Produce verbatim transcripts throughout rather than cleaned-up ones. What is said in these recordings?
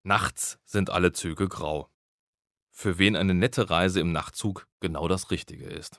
Nachts sind alle Züge grau. Für wen eine nette Reise im Nachtzug genau das Richtige ist.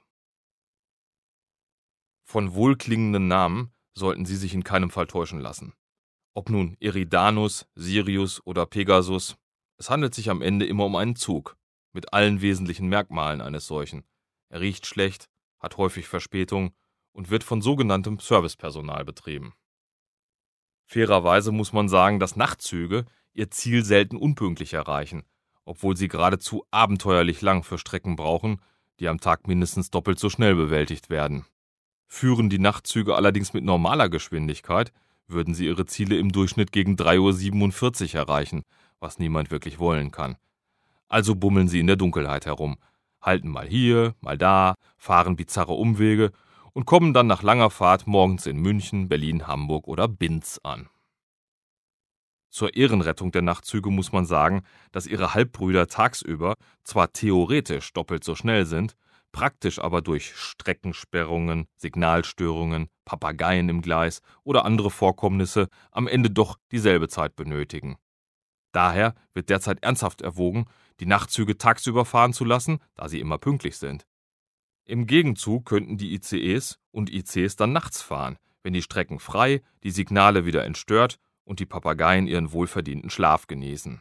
Von wohlklingenden Namen sollten Sie sich in keinem Fall täuschen lassen. Ob nun Eridanus, Sirius oder Pegasus, es handelt sich am Ende immer um einen Zug, mit allen wesentlichen Merkmalen eines solchen. Er riecht schlecht, hat häufig Verspätung und wird von sogenanntem Servicepersonal betrieben. Fairerweise muss man sagen, dass Nachtzüge ihr Ziel selten unpünktlich erreichen, obwohl sie geradezu abenteuerlich lang für Strecken brauchen, die am Tag mindestens doppelt so schnell bewältigt werden. Führen die Nachtzüge allerdings mit normaler Geschwindigkeit, würden sie ihre Ziele im Durchschnitt gegen drei Uhr siebenundvierzig erreichen, was niemand wirklich wollen kann. Also bummeln sie in der Dunkelheit herum, halten mal hier, mal da, fahren bizarre Umwege und kommen dann nach langer Fahrt morgens in München, Berlin, Hamburg oder Binz an. Zur Ehrenrettung der Nachtzüge muss man sagen, dass ihre Halbbrüder tagsüber zwar theoretisch doppelt so schnell sind, praktisch aber durch Streckensperrungen, Signalstörungen, Papageien im Gleis oder andere Vorkommnisse am Ende doch dieselbe Zeit benötigen. Daher wird derzeit ernsthaft erwogen, die Nachtzüge tagsüber fahren zu lassen, da sie immer pünktlich sind. Im Gegenzug könnten die I C Es und I Cs dann nachts fahren, wenn die Strecken frei, die Signale wieder entstört und die Papageien ihren wohlverdienten Schlaf genießen.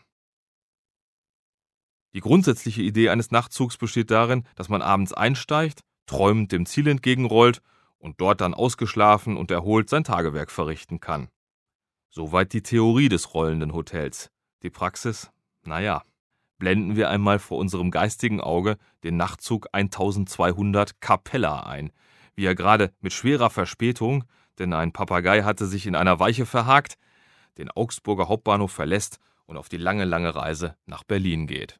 Die grundsätzliche Idee eines Nachtzugs besteht darin, dass man abends einsteigt, träumend dem Ziel entgegenrollt und dort dann ausgeschlafen und erholt sein Tagewerk verrichten kann. Soweit die Theorie des rollenden Hotels. Die Praxis? Naja, blenden wir einmal vor unserem geistigen Auge den Nachtzug eintausendzweihundert Capella ein, wie er gerade mit schwerer Verspätung, denn ein Papagei hatte sich in einer Weiche verhakt, den Augsburger Hauptbahnhof verlässt und auf die lange, lange Reise nach Berlin geht.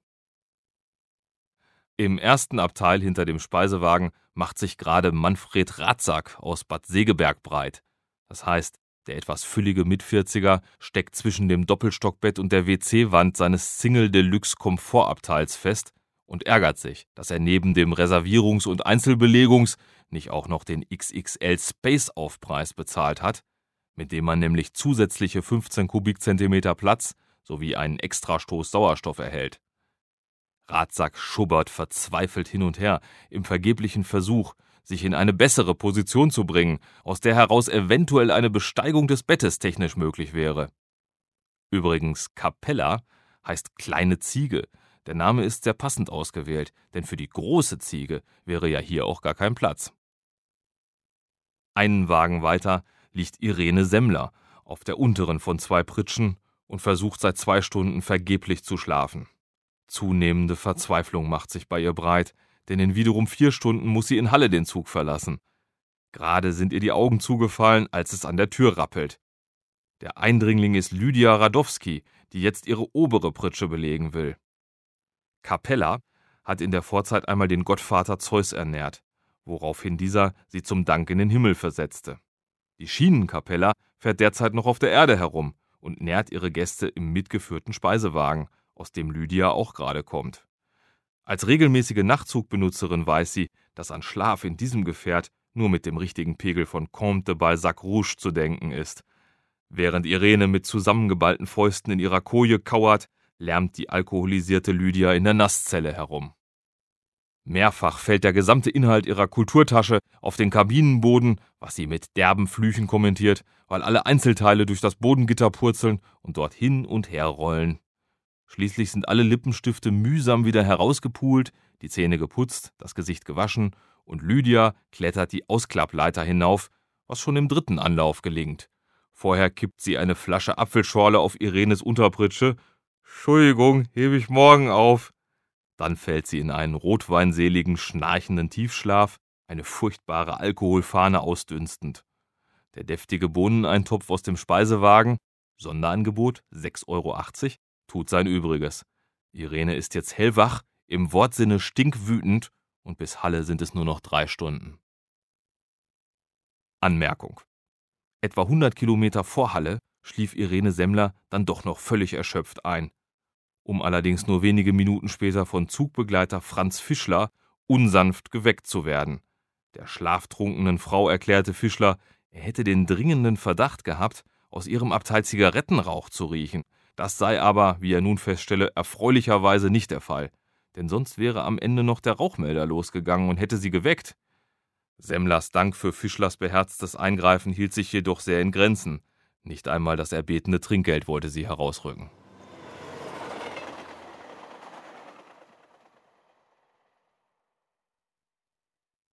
Im ersten Abteil hinter dem Speisewagen macht sich gerade Manfred Ratzak aus Bad Segeberg breit. Das heißt, der etwas füllige Mitvierziger steckt zwischen dem Doppelstockbett und der W C-Wand seines Single-Deluxe-Komfortabteils fest und ärgert sich, dass er neben dem Reservierungs- und Einzelbelegungs- nicht auch noch den X X L-Space-Aufpreis bezahlt hat, mit dem man nämlich zusätzliche fünfzehn Kubikzentimeter Platz sowie einen Extrastoß Sauerstoff erhält. Ratzak schubbert verzweifelt hin und her im vergeblichen Versuch, sich in eine bessere Position zu bringen, aus der heraus eventuell eine Besteigung des Bettes technisch möglich wäre. Übrigens, Capella heißt kleine Ziege. Der Name ist sehr passend ausgewählt, denn für die große Ziege wäre ja hier auch gar kein Platz. Einen Wagen weiter liegt Irene Semmler auf der unteren von zwei Pritschen und versucht seit zwei Stunden vergeblich zu schlafen. Zunehmende Verzweiflung macht sich bei ihr breit, denn in wiederum vier Stunden muss sie in Halle den Zug verlassen. Gerade sind ihr die Augen zugefallen, als es an der Tür rappelt. Der Eindringling ist Lydia Radowski, die jetzt ihre obere Pritsche belegen will. Capella hat in der Vorzeit einmal den Gottvater Zeus ernährt, woraufhin dieser sie zum Dank in den Himmel versetzte. Die Schienenkapella fährt derzeit noch auf der Erde herum und nährt ihre Gäste im mitgeführten Speisewagen, aus dem Lydia auch gerade kommt. Als regelmäßige Nachtzugbenutzerin weiß sie, dass an Schlaf in diesem Gefährt nur mit dem richtigen Pegel von Comte de Balzac Rouge zu denken ist. Während Irene mit zusammengeballten Fäusten in ihrer Koje kauert, lärmt die alkoholisierte Lydia in der Nasszelle herum. Mehrfach fällt der gesamte Inhalt ihrer Kulturtasche auf den Kabinenboden, was sie mit derben Flüchen kommentiert, weil alle Einzelteile durch das Bodengitter purzeln und dort hin und her rollen. Schließlich sind alle Lippenstifte mühsam wieder herausgepult, die Zähne geputzt, das Gesicht gewaschen und Lydia klettert die Ausklappleiter hinauf, was schon im dritten Anlauf gelingt. Vorher kippt sie eine Flasche Apfelschorle auf Irenes Unterpritsche. »Entschuldigung, hebe ich morgen auf.« Dann fällt sie in einen rotweinseligen, schnarchenden Tiefschlaf, eine furchtbare Alkoholfahne ausdünstend. Der deftige Bohneneintopf aus dem Speisewagen, Sonderangebot sechs Euro achtzig, tut sein Übriges. Irene ist jetzt hellwach, im Wortsinne stinkwütend und bis Halle sind es nur noch drei Stunden. Anmerkung: Etwa hundert Kilometer vor Halle schlief Irene Semmler dann doch noch völlig erschöpft ein, um allerdings nur wenige Minuten später von Zugbegleiter Franz Fischler unsanft geweckt zu werden. Der schlaftrunkenen Frau erklärte Fischler, er hätte den dringenden Verdacht gehabt, aus ihrem Abteil Zigarettenrauch zu riechen, Das sei aber, wie er nun feststelle, erfreulicherweise nicht der Fall, denn sonst wäre am Ende noch der Rauchmelder losgegangen und hätte sie geweckt. Semmlers Dank für Fischlers beherztes Eingreifen hielt sich jedoch sehr in Grenzen. Nicht einmal das erbetene Trinkgeld wollte sie herausrücken.